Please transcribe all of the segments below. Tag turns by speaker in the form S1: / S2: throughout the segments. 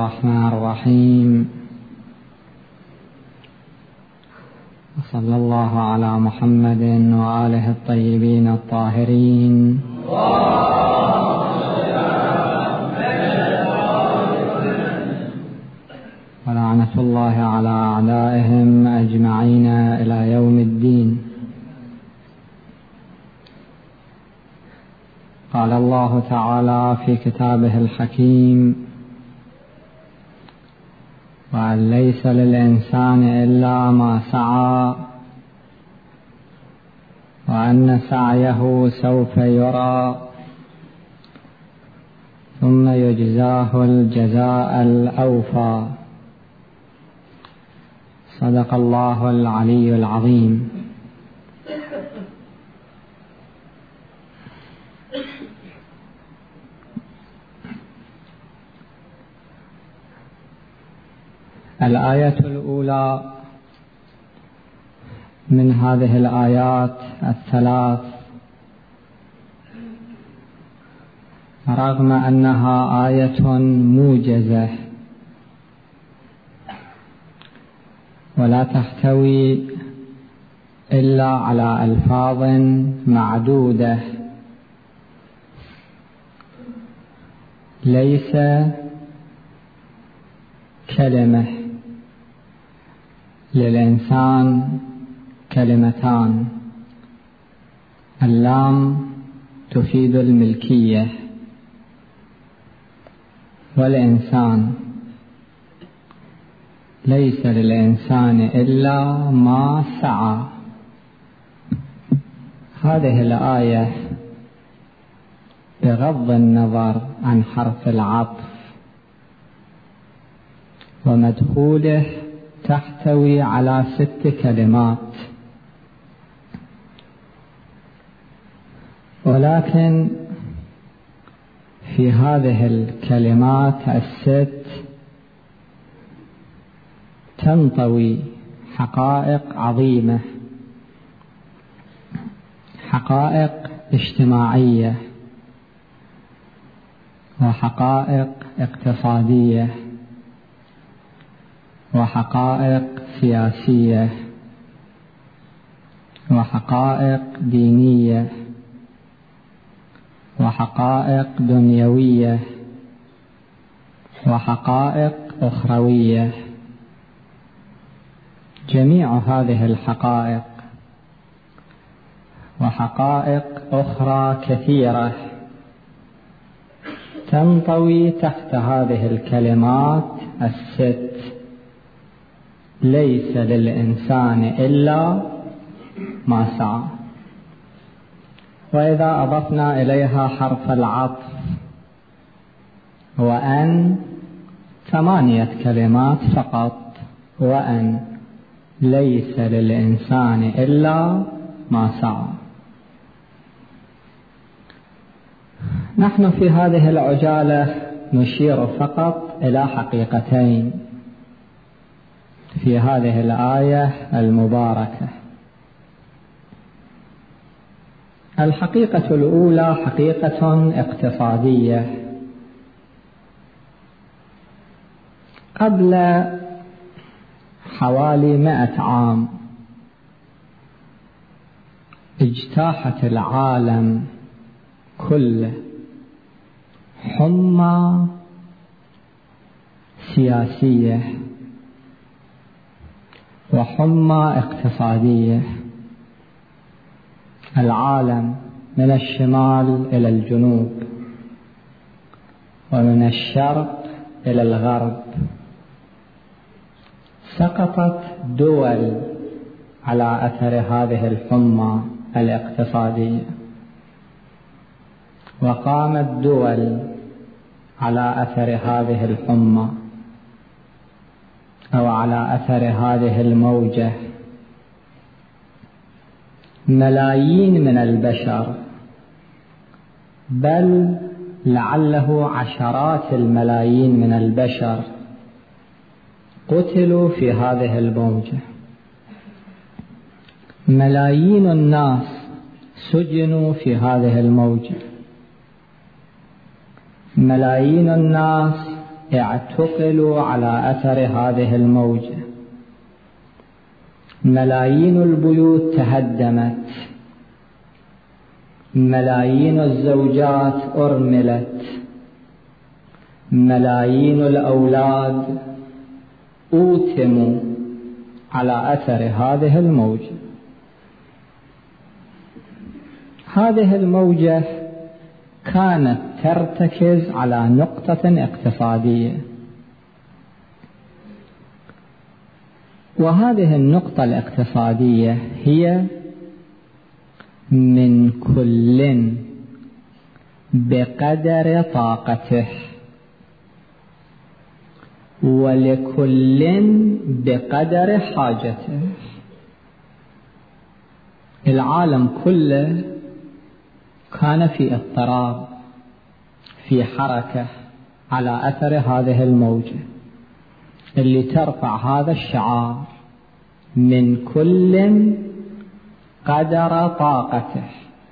S1: الرحمن الرحيم. وصلى الله على محمد وآله الطيبين الطاهرين ولعنة الله على أعدائهم أجمعين إلى يوم الدين. قال الله تعالى في كتابه الحكيم: وأن ليس للإنسان إلا ما سعى وأن سعيه سوف يرى ثم يجزاه الجزاء الأوفى. صدق الله العلي العظيم. الآية الأولى من هذه الآيات الثلاث، رغم أنها آية موجزة ولا تحتوي إلا على ألفاظ معدودة، ليس كلمة، للإنسان كلمتان. اللام تفيد الملكية، والإنسان ليس للإنسان إلا ما سعى. هذه الآية بغض النظر عن حرف العطف ومدخوله تحتوي على 6 كلمات، ولكن في هذه الكلمات ال6 تنطوي حقائق عظيمة، حقائق اجتماعية وحقائق اقتصادية وحقائق سياسية وحقائق دينية وحقائق دنيوية وحقائق أخروية. جميع هذه الحقائق وحقائق أخرى كثيرة تنطوي تحت هذه الكلمات ال6: ليس للإنسان إلا ما سعى. وإذا أضفنا إليها حرف العطف وأن 8 كلمات فقط: وأن ليس للإنسان إلا ما سعى. نحن في هذه العجالة نشير فقط إلى حقيقتين في هذه الآية المباركة. الحقيقة الأولى حقيقة اقتصادية. قبل حوالي 100 عام اجتاحت العالم كله حمى سياسية وحمى اقتصادية. العالم من الشمال إلى الجنوب ومن الشرق إلى الغرب سقطت دول على أثر هذه الحمى الاقتصادية، وقامت دول على أثر هذه الحمى أو على أثر هذه الموجة. ملايين من البشر، بل لعله عشرات الملايين من البشر قتلوا في هذه الموجة. ملايين الناس سجنوا في هذه الموجة. ملايين الناس اعتقلوا على أثر هذه الموجة. ملايين البيوت تهدمت، ملايين الزوجات أرملت، ملايين الأولاد أوتموا على أثر هذه الموجة. هذه الموجة كانت ترتكز على نقطة اقتصادية، وهذه النقطة الاقتصادية هي من كل بقدر طاقته ولكل بقدر حاجته. العالم كله كان في اضطراب، في حركة على أثر هذه الموجة اللي ترفع هذا الشعار من كل قدر طاقته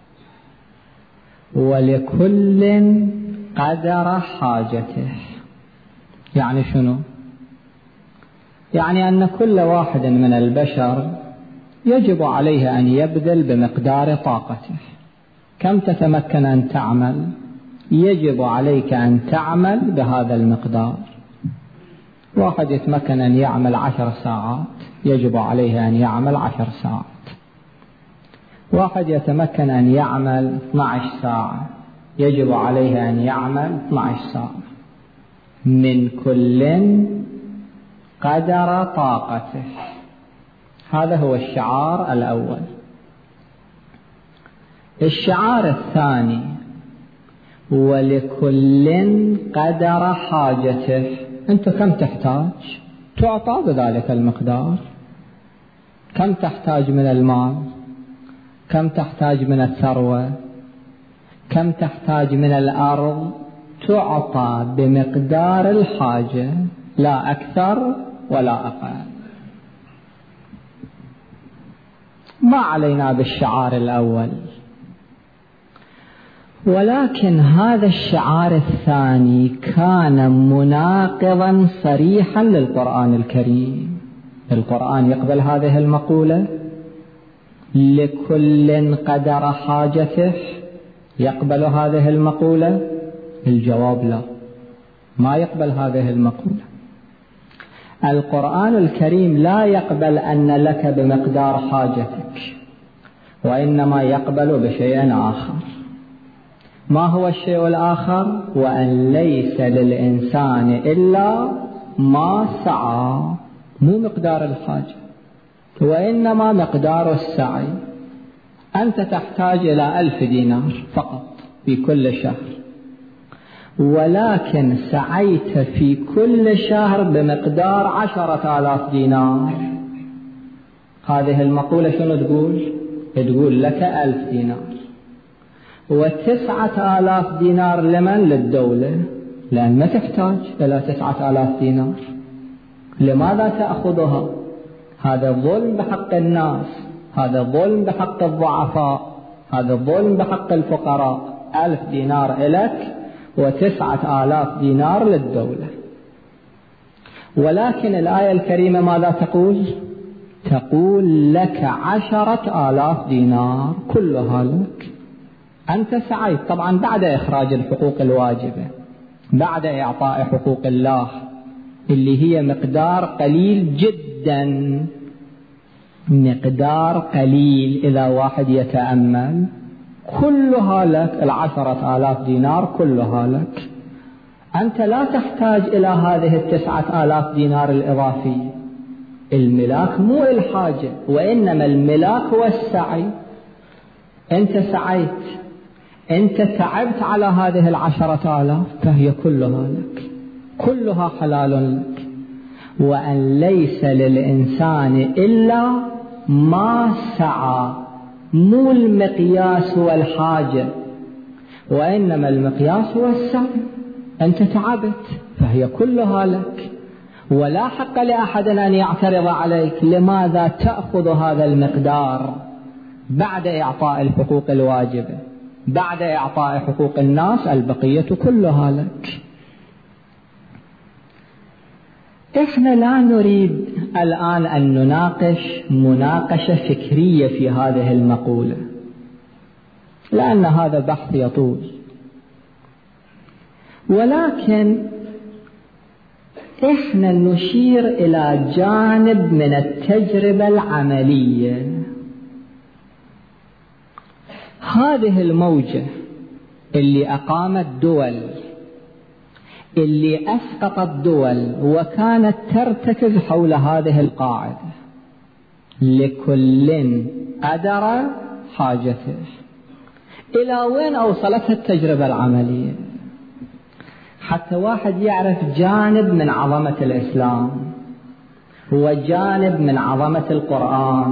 S1: ولكل قدر حاجته. يعني شنو؟ يعني أن كل واحد من البشر يجب عليه أن يبذل بمقدار طاقته. كم تتمكن أن تعمل؟ يجب عليك أن تعمل بهذا المقدار. واحد يتمكن أن يعمل 10 ساعات، يجب عليه أن يعمل 10 ساعات. واحد يتمكن أن يعمل 12 ساعة، يجب عليه أن يعمل 12 ساعة. من كل قدر طاقته. هذا هو الشعار الأول. الشعار الثاني ولكل قدر حاجته. أنت كم تحتاج؟ تعطى بذلك المقدار. كم تحتاج من المال؟ كم تحتاج من الثروة؟ كم تحتاج من الأرض؟ تعطى بمقدار الحاجة، لا أكثر ولا أقل. ما علينا بالشعار الأول، ولكن هذا الشعار الثاني كان مناقضا صريحا للقرآن الكريم. القرآن يقبل هذه المقولة لكل قدر حاجته؟ يقبل هذه المقولة؟ الجواب لا، ما يقبل هذه المقولة. القرآن الكريم لا يقبل أن لك بمقدار حاجتك، وإنما يقبل بشيء آخر. ما هو الشيء الآخر؟ وأن ليس للإنسان إلا ما سعى. مو مقدار الحاجة، وإنما مقدار السعي. أنت تحتاج إلى 1000 دينار فقط في كل شهر، ولكن سعيت في كل شهر بمقدار 10,000 دينار. هذه المقولة شنو تقول؟ تقول لك 1000 دينار، و9,000 دينار لمن؟ للدولة، لأن ما تحتاج إلى 9,000 دينار. لماذا تأخذها؟ هذا ظلم بحق الناس، هذا ظلم بحق الضعفاء، هذا ظلم بحق الفقراء. 1000 دينار إلك و9,000 دينار للدولة. ولكن الآية الكريمة ماذا تقول؟ تقول لك 10,000 دينار كلها لك. أنت سعيت طبعا بعد إخراج الحقوق الواجبة، بعد إعطاء حقوق الله اللي هي مقدار قليل جدا، مقدار قليل إذا واحد يتأمل. كلها لك، 10,000 دينار كلها لك. أنت لا تحتاج إلى هذه 9,000 دينار الإضافية. الملاك مو الحاجة، وإنما الملاك هو السعي. أنت سعيت، أنت تعبت على هذه 10,000، فهي كلها لك، كلها حلال لك. وأن ليس للإنسان إلا ما سعى. مو المقياس هو الحاجة، وإنما المقياس هو السعي. أنت تعبت فهي كلها لك، ولا حق لأحد أن يعترض عليك. لماذا تأخذ هذا المقدار بعد إعطاء الحقوق الواجبة، بعد إعطاء حقوق الناس؟ البقية كلها لك. إحنا لا نريد الآن أن نناقش مناقشة فكرية في هذه المقولة، لأن هذا بحث يطول، ولكن إحنا نشير إلى جانب من التجربة العملية. هذه الموجة اللي أقامت دول، اللي أسقطت دول وكانت ترتكز حول هذه القاعدة، لكل قدر حاجته. إلى وين أوصلتها التجربة العملية؟ حتى واحد يعرف جانب من عظمة الإسلام وجانب من عظمة القرآن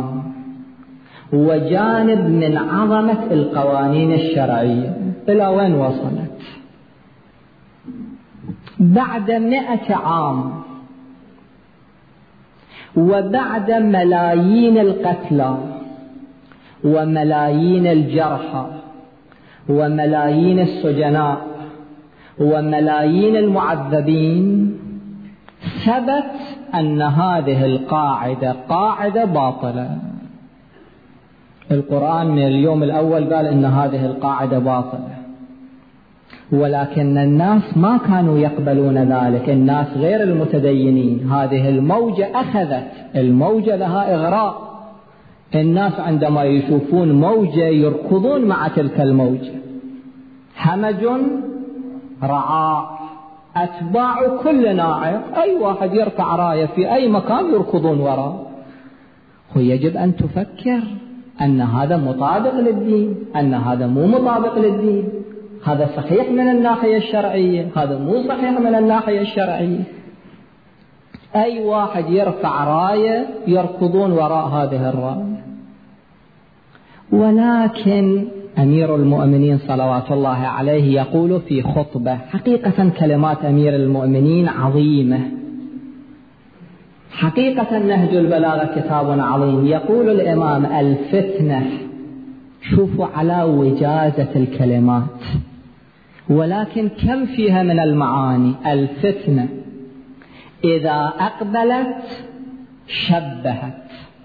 S1: وجانب من عظمة القوانين الشرعية. إلى وين وصلت؟ بعد 100 عام وبعد ملايين القتلى وملايين الجرحى وملايين السجناء وملايين المعذبين، ثبت أن هذه القاعدة قاعدة باطلة. القرآن من اليوم الأول قال إن هذه القاعدة باطلة، ولكن الناس ما كانوا يقبلون ذلك، الناس غير المتدينين. هذه الموجة أخذت، الموجة لها إغراء، الناس عندما يشوفون موجة يركضون مع تلك الموجة. همج رعاء، أتباع كل ناعق، أي واحد يرفع راية في أي مكان يركضون وراء. ويجب أن تفكر أن هذا مطابق للدين، أن هذا مو مطابق للدين، هذا صحيح من الناحية الشرعية، هذا مو صحيح من الناحية الشرعية. أي واحد يرفع راية يركضون وراء هذه الراية. ولكن أمير المؤمنين صلوات الله عليه يقول في خطبة، حقيقة كلمات أمير المؤمنين عظيمة، حقيقة نهج البلاغة كتاب عظيم. يقول الإمام: الفتنة، شوفوا على وجازة الكلمات، ولكن كم فيها من المعاني. الفتنة إذا أقبلت شبهت،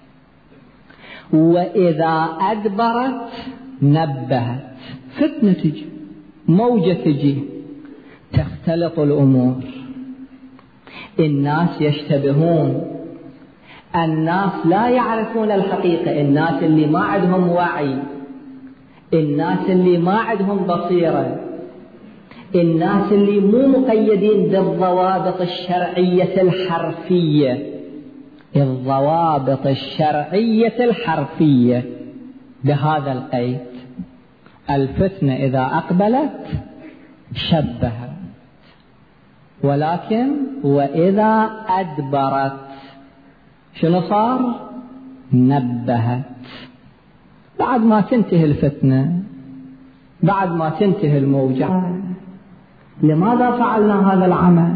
S1: وإذا أدبرت نبهت. فتنة تجي، موجة تجي، تختلط الأمور، الناس يشتبهون، الناس لا يعرفون الحقيقة، الناس اللي ما عندهم وعي، الناس اللي ما عندهم بصيرة، الناس اللي مو مقيدين بالضوابط الشرعية الحرفية، الضوابط الشرعية الحرفية بهذا القيد. الفتنة إذا أقبلت شبهت، ولكن وإذا أدبرت شنو صار؟ نبهت. بعد ما تنتهي الفتنة، بعد ما تنتهي الموجة، لماذا فعلنا هذا العمل؟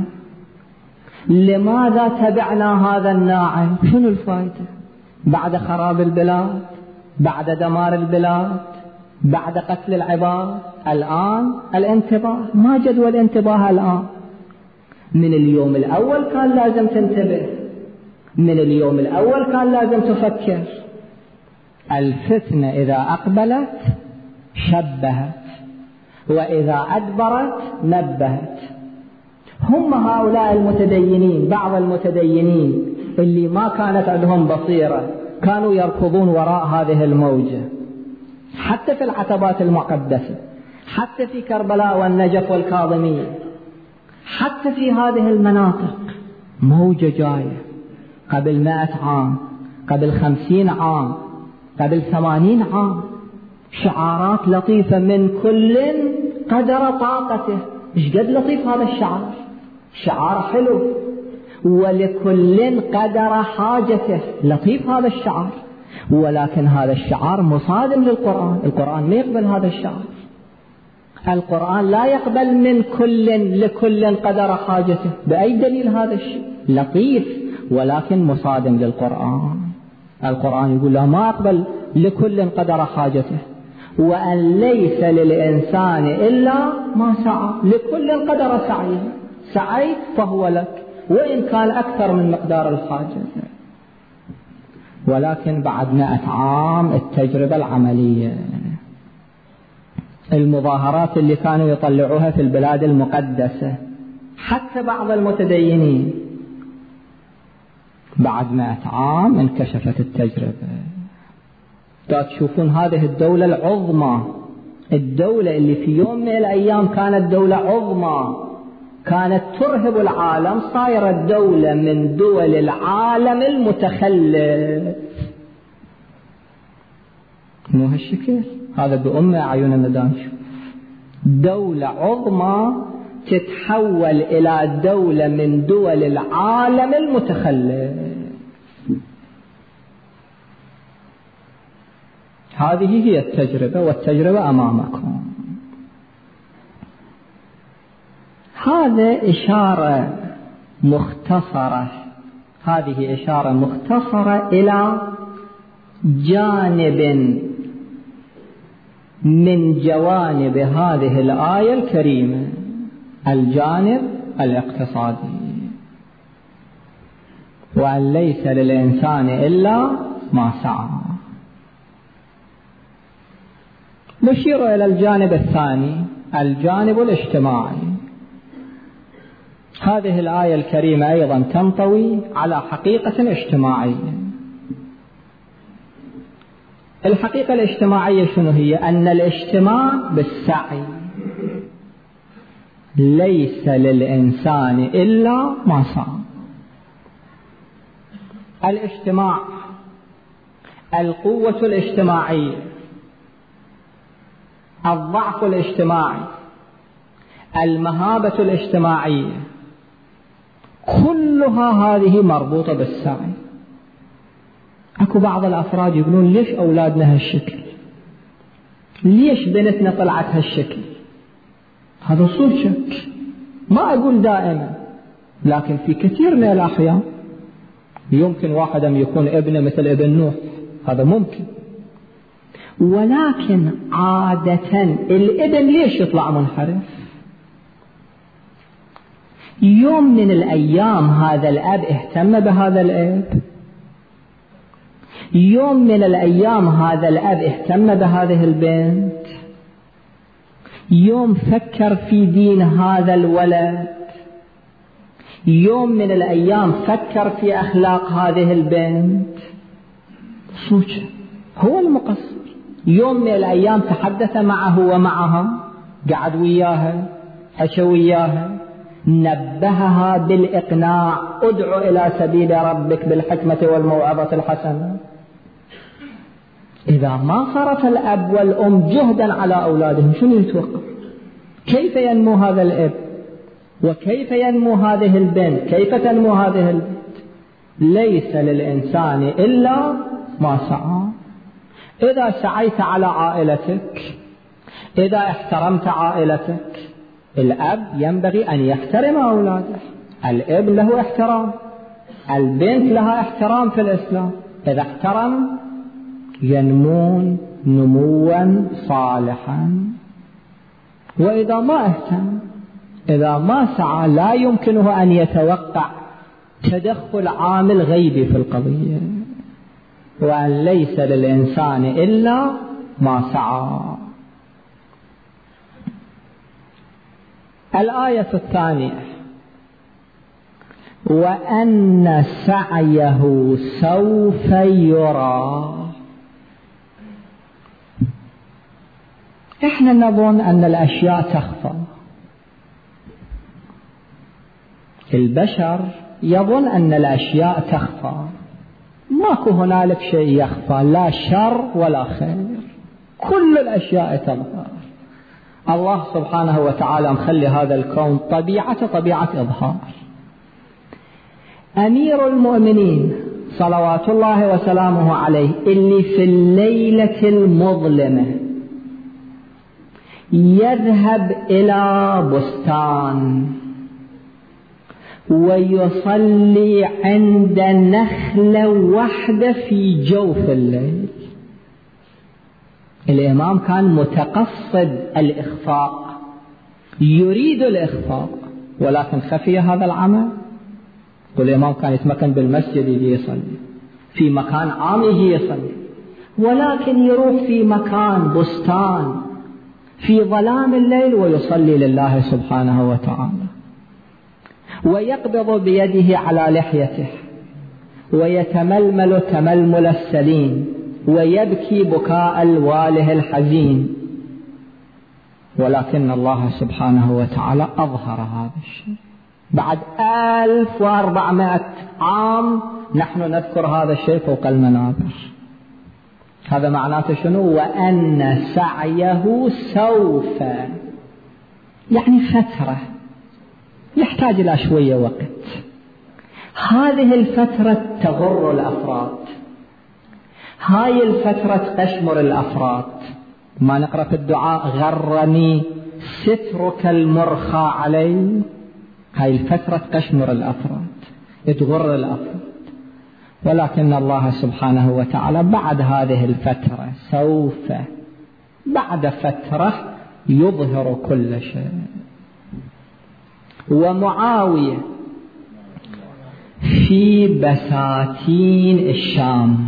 S1: لماذا تبعنا هذا الناعم؟ شنو الفائدة؟ بعد خراب البلاد، بعد دمار البلاد، بعد قتل العباد، الآن الانتباه. ما جدوى الانتباه الآن؟ من اليوم الأول كان لازم تنتبه، من اليوم الأول كان لازم تفكر. الفتنة إذا أقبلت شبهت، وإذا أدبرت نبهت. هم هؤلاء المتدينين، بعض المتدينين اللي ما كانت عندهم بصيرة، كانوا يركضون وراء هذه الموجة، حتى في العتبات المقدسة، حتى في كربلاء والنجف والكاظمية، حتى في هذه المناطق. موجة جاية قبل 100 عام، قبل 50 عام، قبل 80 عام، شعارات لطيفة من كل قدر طاقته. إيش قد لطيف هذا الشعار، شعار حلو. ولكل قدر حاجته، لطيف هذا الشعار، ولكن هذا الشعار مصادم للقرآن. القرآن ما يقبل هذا الشعار، القرآن لا يقبل من كل لكل قدر حاجته. بأي دليل هذا الشيء؟ لطيف ولكن مصادم للقرآن. القرآن يقول لا، ما أقبل لكل قدر حاجته، وأن ليس للإنسان إلا ما سعى، لكل قدر سعيه، سعيت فهو لك، وإن كان أكثر من مقدار الحاجة. ولكن بعد 100 عام التجربة العملية، المظاهرات اللي كانوا يطلعوها في البلاد المقدسة حتى بعض المتدينين، بعد 100 عام انكشفت التجربة. تشوفون هذه الدولة العظمى، الدولة اللي في يوم من الأيام كانت دولة عظمى، كانت ترهب العالم، صايرة دولة من دول العالم المتخلف. مو هالشكل، هذا بأمة أعيننا دا نشوف دولة عظمى تتحول إلى دولة من دول العالم المتخلف. هذه هي التجربة، والتجربة أمامكم. هذا إشارة مختصرة، هذه إشارة مختصرة إلى جانب من جوانب هذه الآية الكريمة، الجانب الاقتصادي. وأن ليس للإنسان إلا ما سعى. نشير إلى الجانب الثاني، الجانب الاجتماعي. هذه الآية الكريمة أيضا تنطوي على حقيقة اجتماعية. الحقيقة الاجتماعية شنو هي؟ أن الاجتماع بالسعي. ليس للإنسان إلا ما سعى. الاجتماع، القوة الاجتماعية، الضعف الاجتماعي، المهابة الاجتماعية، كلها هذه مربوطة بالسعي. اكو بعض الافراد يقولون ليش اولادنا هالشكل، ليش بنتنا طلعت هالشكل. هذا صور شك، ما اقول دائما، لكن في كثير من الاحيان يمكن واحد يكون ابنه مثل ابن نوح، هذا ممكن. ولكن عادة الابن ليش يطلع منحرف؟ يوم من الأيام هذا الأب اهتم بهذا الأب، يوم من الأيام هذا الأب اهتم بهذه البنت، يوم فكر في دين هذا الولد، يوم من الأيام فكر في أخلاق هذه البنت. صوت هو المقصر. يوم من الأيام تحدث معه ومعها، قعد وياها، حشى وياها، نبهها بالإقناع، ادعو إلى سبيل ربك بالحكمة والموعظة الحسنة. إذا ما صرف الأب والأم جهدا على أولادهم شنو يتوقع؟ كيف ينمو هذا الأب؟ وكيف ينمو هذه البنت؟ كيف تنمو هذه البنت؟ ليس للإنسان إلا ما سعى. إذا سعيت على عائلتك، إذا احترمت عائلتك، الأب ينبغي أن يحترم أولاده، الابن له احترام، البنت لها احترام في الإسلام. إذا احترم ينمون نموا صالحا. وإذا ما اهتم، إذا ما سعى، لا يمكنه أن يتوقع تدخل عامل غيبي في القضية. وأن ليس للإنسان إلا ما سعى. الآية الثانية، وأن سعيه سوف يرى. إحنا نظن أن الأشياء تخفى، البشر يظن أن الأشياء تخفى، ماكو هنالك شيء يخفى، لا شر ولا خير، كل الأشياء تظهر. الله سبحانه وتعالى مخلي هذا الكون طبيعة إظهار. أمير المؤمنين صلوات الله وسلامه عليه اللي في الليلة المظلمة يذهب إلى بستان ويصلي عند نخلة واحدة في جوف الليل. الإمام كان متقصد الإخفاء، يريد الإخفاء، ولكن خفي هذا العمل. والإمام كان يتمكن بالمسجد يجي يصلي، في مكان عام يجي يصلي، ولكن يروح في مكان بستان في ظلام الليل ويصلي لله سبحانه وتعالى، ويقبض بيده على لحيته ويتململ تململ السليم ويبكي بكاء الواله الحزين، ولكن الله سبحانه وتعالى أظهر هذا الشيء. بعد 1400 عام نحن نذكر هذا الشيء فوق المنابر. هذا معناته شنو؟ وأن سعيه سوف، يعني فترة يحتاج إلى شوية وقت. هذه الفترة تغر الأفراد، هاي الفترة تقشمر الأفراد. ما نقرأ في الدعاء غرني سترك المرخى علي؟ هاي الفترة تقشمر الأفراد، تغر الأفراد، ولكن الله سبحانه وتعالى بعد هذه الفترة سوف بعد فترة يظهر كل شيء. ومعاوية في بساتين الشام،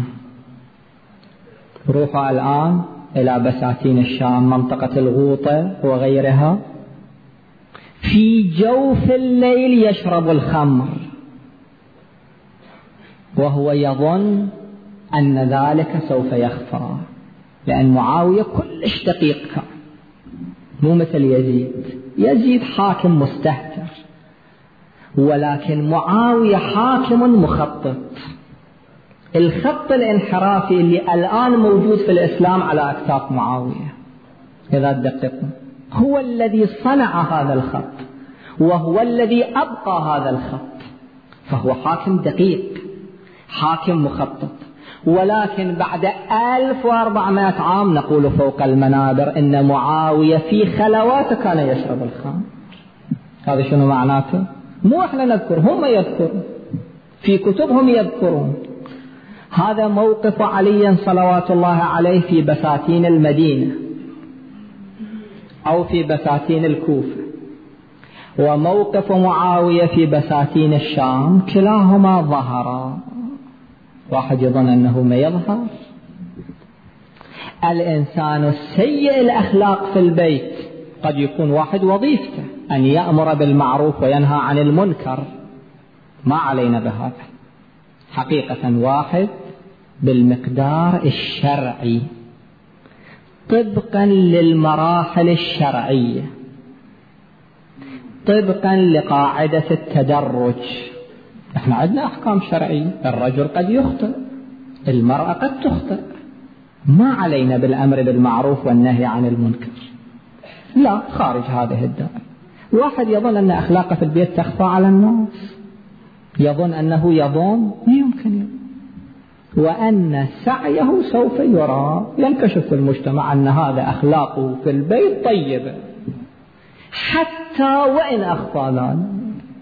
S1: روحوا الآن إلى بساتين الشام، منطقة الغوطة وغيرها، في جوف الليل يشرب الخمر وهو يظن أن ذلك سوف يخفى، لأن معاوية كلش دقيق كان، مو مثل يزيد حاكم مستهتر، ولكن معاوية حاكم مخطط. الخط الانحرافي اللي الآن موجود في الإسلام على أكتاف معاوية إذا تدققوا، هو الذي صنع هذا الخط وهو الذي أبقى هذا الخط، فهو حاكم دقيق، حاكم مخطط. ولكن بعد 1400 عام نقول فوق المنابر إن معاوية في خلواته كان يشرب الخمر. هذا شنو معناته؟ مو احنا نذكر، هم يذكرون في كتبهم يذكرون. هذا موقف علي صلوات الله عليه في بساتين المدينة أو في بساتين الكوفة، وموقف معاوية في بساتين الشام، كلاهما ظهرا. واحد يظن أنه ما يظهر. الإنسان السيء الأخلاق في البيت قد يكون واحد وظيفته أن يأمر بالمعروف وينهى عن المنكر، ما علينا بهذا حقيقة، واحد بالمقدار الشرعي طبقا للمراحل الشرعية، طبقا لقاعدة التدرج. احنا عندنا أحكام شرعية، الرجل قد يخطئ، المرأة قد تخطئ، ما علينا بالأمر بالمعروف والنهي عن المنكر، لا، خارج هذه الدائرة. واحد يظن أن أخلاقه في البيت تخفى على الناس، يظن أنه يظن، ما يمكن يظن. وأن سعيه سوف يرى، ينكشف في المجتمع أن هذا أخلاقه في البيت طيبة، حتى وإن أخفى ذلك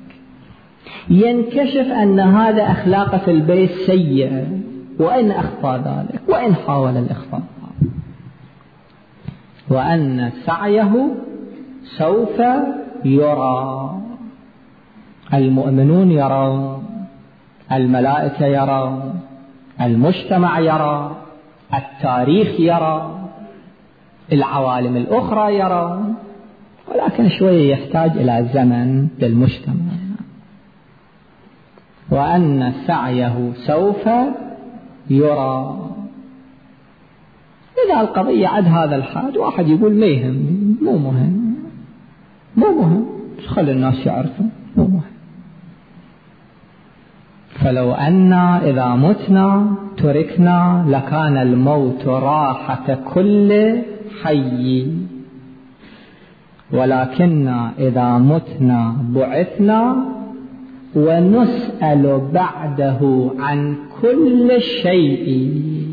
S1: ينكشف أن هذا أخلاقه في البيت سيئة، وإن أخفى ذلك، وإن حاول الإخفاء. وأن سعيه سوف يرى، المؤمنون يرى، الملائكة يرى، المجتمع يرى، التاريخ يرى، العوالم الأخرى يرى، ولكن شوية يحتاج إلى زمن بالمجتمع. وأن سعيه سوف يرى. إذا القضية عد هذا الحد، واحد يقول ما يهمني، مو مهم، خلي الناس يعرفوا، مو مهم. فلو أن إذا متنا تركنا لكان الموت راحة كل حي، ولكن إذا متنا بعثنا ونسأل بعده عن كل شيء.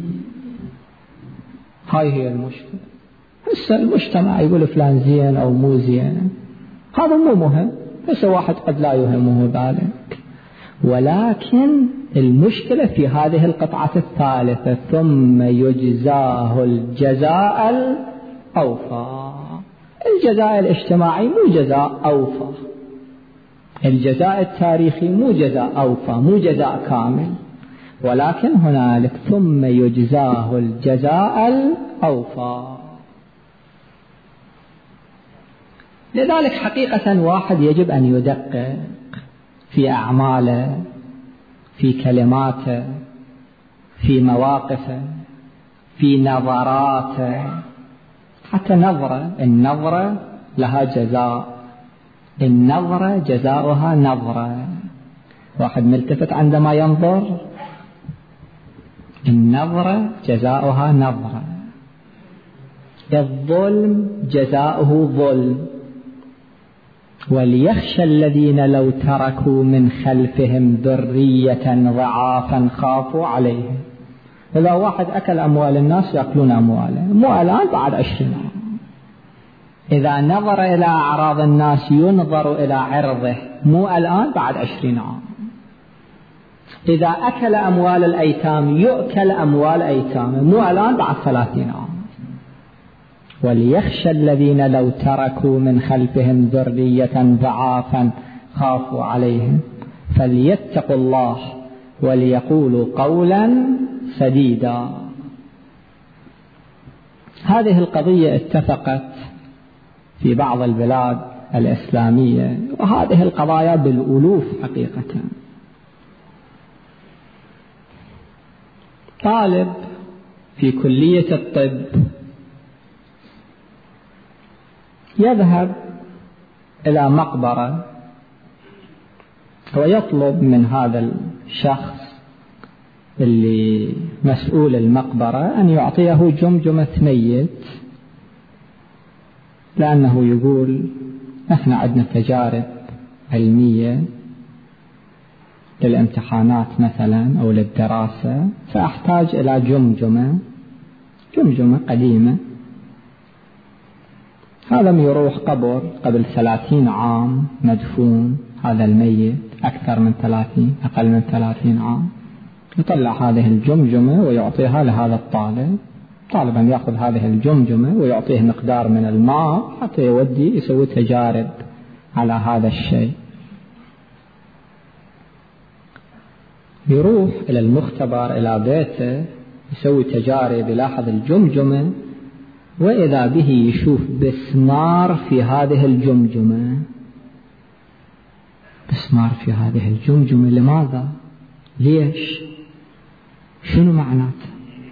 S1: هاي هي المشكلة. هسه المجتمع يقول فلان زين أو مو زين، هذا مو مهم، هسه واحد قد لا يهمه ذلك، ولكن المشكلة في هذه القطعة الثالثة: ثم يجزاه الجزاء الأوفى. الجزاء الاجتماعي مو جزاء أوفى، الجزاء التاريخي مو جزاء أوفى، مو جزاء كامل، ولكن هنالك ثم يجزاه الجزاء الأوفى. لذلك حقيقة واحد يجب أن يدقق في أعماله، في كلماته، في مواقفه، في نظراته. حتى النظرة لها جزاء، النظرة جزاؤها نظرة. واحد ملتفت عندما ينظر، النظرة جزاؤها نظرة. الظلم جزاؤه ظلم. وليخشى الذين لو تركوا من خلفهم ذرية ضعافا خافوا عليهم. إذا واحد أكل أموال الناس يأكلون أمواله، مو الآن، بعد 20 عام. إذا نظر إلى أعراض الناس ينظر إلى عرضه، مو الآن، بعد 20 عام. إذا أكل أموال الأيتام يؤكل أموال أيتامه، مو الآن، بعد 30 عام. وليخشى الذين لو تركوا من خلفهم ذرية ضعافا خافوا عليهم فليتقوا الله وليقولوا قولا سديدا. هذه القضية اتفقت في بعض البلاد الإسلامية، وهذه القضايا بالألوف حقيقة. طالب في كلية الطب يذهب إلى مقبرة ويطلب من هذا الشخص اللي مسؤول المقبرة أن يعطيه جمجمة ميت، لأنه يقول نحن عندنا تجارب علمية للامتحانات مثلا أو للدراسة، فأحتاج إلى جمجمة قديمة. هذا يروح قبر قبل 30 عام مدفون هذا الميت، أكثر من 30 أقل من 30 عام، يطلع هذه الجمجمة ويعطيها لهذا الطالب. طالبا يأخذ هذه الجمجمة ويعطيه مقدار من الماء حتى يودي يسوي تجارب على هذا الشيء. يروح إلى المختبر إلى بيته يسوي تجارب، يلاحظ الجمجمة، وإذا به يشوف بسمار في هذه الجمجمة. بسمار في هذه الجمجمة، لماذا؟ ليش؟ شنو معناته؟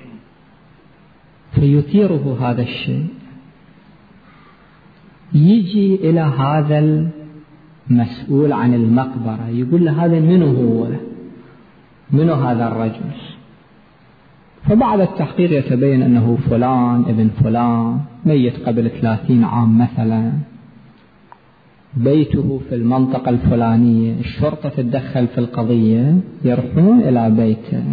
S1: فيثيره هذا الشيء. يجي إلى هذا المسؤول عن المقبرة يقول له هذا منو هذا الرجل؟ فبعد التحقيق يتبين أنه فلان ابن فلان، ميت قبل 30 عام مثلا، بيته في المنطقة الفلانية. الشرطة تتدخل في القضية، يروحون إلى بيته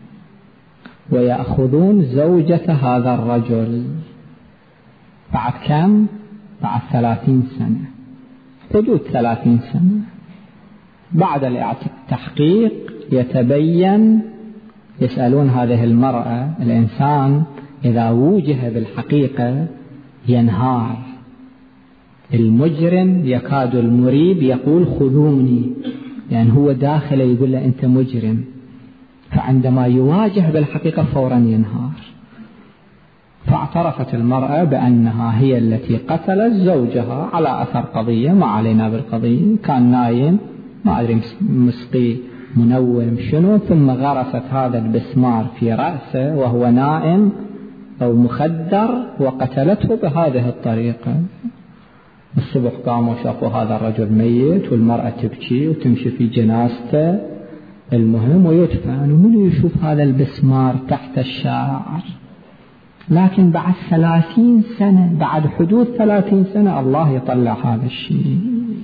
S1: ويأخذون زوجة هذا الرجل. بعد كم؟ بعد 30 سنة، حدود 30 سنة. بعد التحقيق يتبين، يسألون هذه المرأة، الإنسان إذا وجه بالحقيقة ينهار. المجرم يكاد المريب يقول خذوني، يعني هو داخله يقول له أنت مجرم، فعندما يواجه بالحقيقة فورا ينهار. فاعترفت المرأة بأنها هي التي قتلت زوجها على أثر قضية، ما علينا بالقضية، كان نايم ما أدري مسقي منوم شنو، ثم غرست هذا البسمار في رأسه وهو نائم أو مخدر وقتلته بهذه الطريقة. الصبح قاموا شافوا هذا الرجل ميت والمرأة تبكي وتمشي في جنازته، المهم ويدفن، ومن يشوف هذا البسمار تحت الشعر. لكن بعد 30 سنة، بعد حدود 30 سنة، الله يطلع هذا الشيء،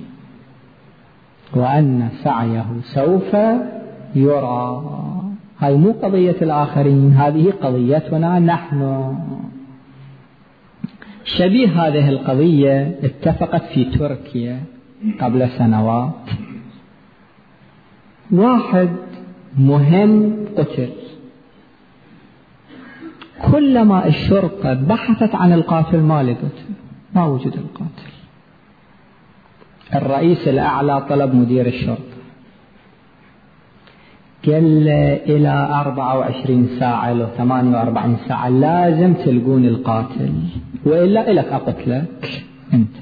S1: وأن سعيه سوف يرى. هاي مو قضية الآخرين، هذه قضيتنا نحن. شبيه هذه القضية اتفقت في تركيا قبل سنوات. واحد مهم قتل، كلما الشرطة بحثت عن القاتل ما لقته، ما وجد القاتل. الرئيس الأعلى طلب مدير الشرطة، قال إلى 24 ساعة لو 48 ساعة لازم تلقون القاتل، وإلا إلك أقتلك أنت.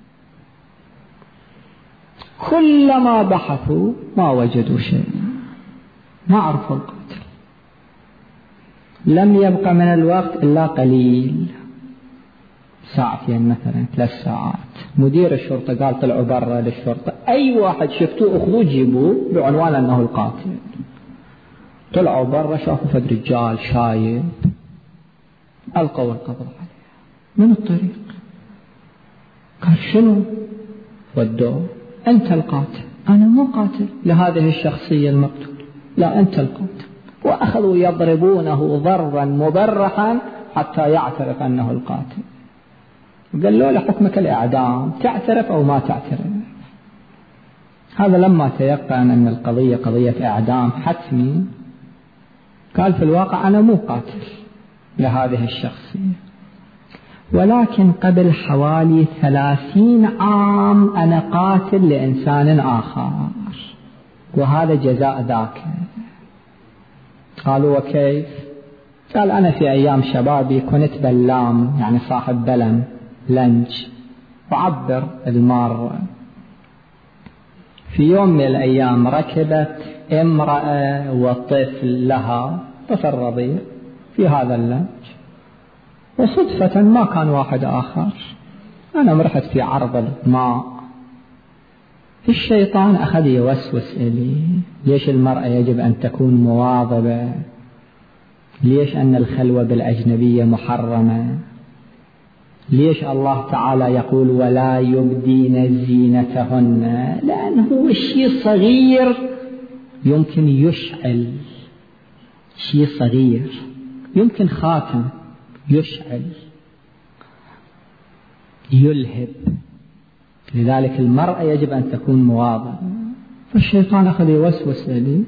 S1: كلما بحثوا ما وجدوا شيء، ما عرفوا القاتل. لم يبقى من الوقت إلا قليل، ساعتين مثلا 3 ساعات. مدير الشرطة قال طلعوا برا للشرطة، أي واحد شفتوه أخذوه جيبوه بعنوان أنه القاتل. طلعوا برا شافوا فد رجال شايب، ألقوا القبض عليه من الطريق. قال شنو؟ ودوه، أنت القاتل. أنا مو قاتل لهذه الشخصية المقتول، لا أنت القاتل. وأخذوا يضربونه ضربا مبرحا حتى يعترف أنه القاتل. قال له لحكمك الإعدام، تعترف أو ما تعترف. هذا لما تيقن أن القضية قضية إعدام حتمي، قال في الواقع أنا مو قاتل لهذه الشخصية، ولكن قبل حوالي 30 عام أنا قاتل لإنسان آخر، وهذا جزاء ذاك. قالوا وكيف؟ قال أنا في أيام شبابي كنت بلام، يعني صاحب بلم لنج، وعبر المار. في يوم من الأيام ركبت امرأة وطفل لها، طفل رضيع، في هذا اللنج، وصدفة ما كان واحد آخر. أنا مرحت في عرض الماء، الشيطان أخذ يوسوس إلي، ليش المرأة يجب أن تكون مواظبة؟ ليش أن الخلوة بالأجنبية محرمة؟ ليش الله تعالى يقول ولا يبدين زينتهن؟ لأنه الشيء صغير يمكن يشعل، شيء صغير يمكن خاتم يشعل يلهب. لذلك المرأة يجب أن تكون مواظبة. فالشيطان أخذ يوسوس لي،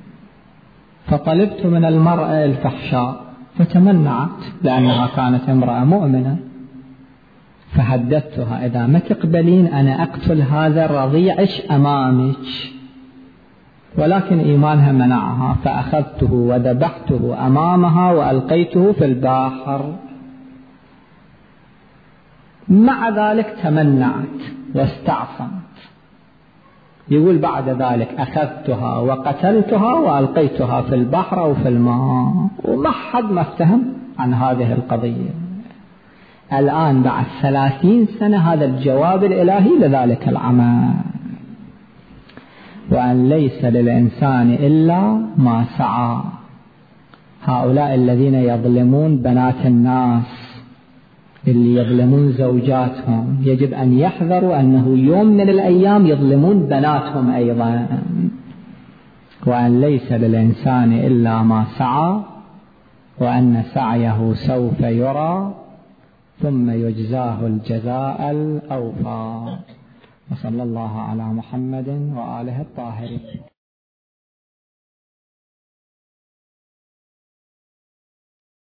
S1: فطلبت من المرأة الفحشاء فتمنعت لأنها كانت امرأة مؤمنة. فهددتها إذا ما تقبلين أنا أقتل هذا الرضيعش أمامك، ولكن إيمانها منعها، فأخذته وذبحته أمامها وألقيته في البحر. مع ذلك تمنعت واستعصمت. يقول بعد ذلك أخذتها وقتلتها وألقيتها في البحر أو في الماء، وما حد ما افتهم عن هذه القضية. الآن بعد 30 سنة هذا الجواب الإلهي لذلك العمل، وأن ليس للإنسان إلا ما سعى. هؤلاء الذين يظلمون بنات الناس، اللي يظلمون زوجاتهم، يجب أن يحذروا أنه يوم من الأيام يظلمون بناتهم أيضا. وأن ليس للإنسان إلا ما سعى، وأن سعيه سوف يرى ثم يجزاه الجزاء الأوفى. وصلى الله على محمد وآله الطاهرين.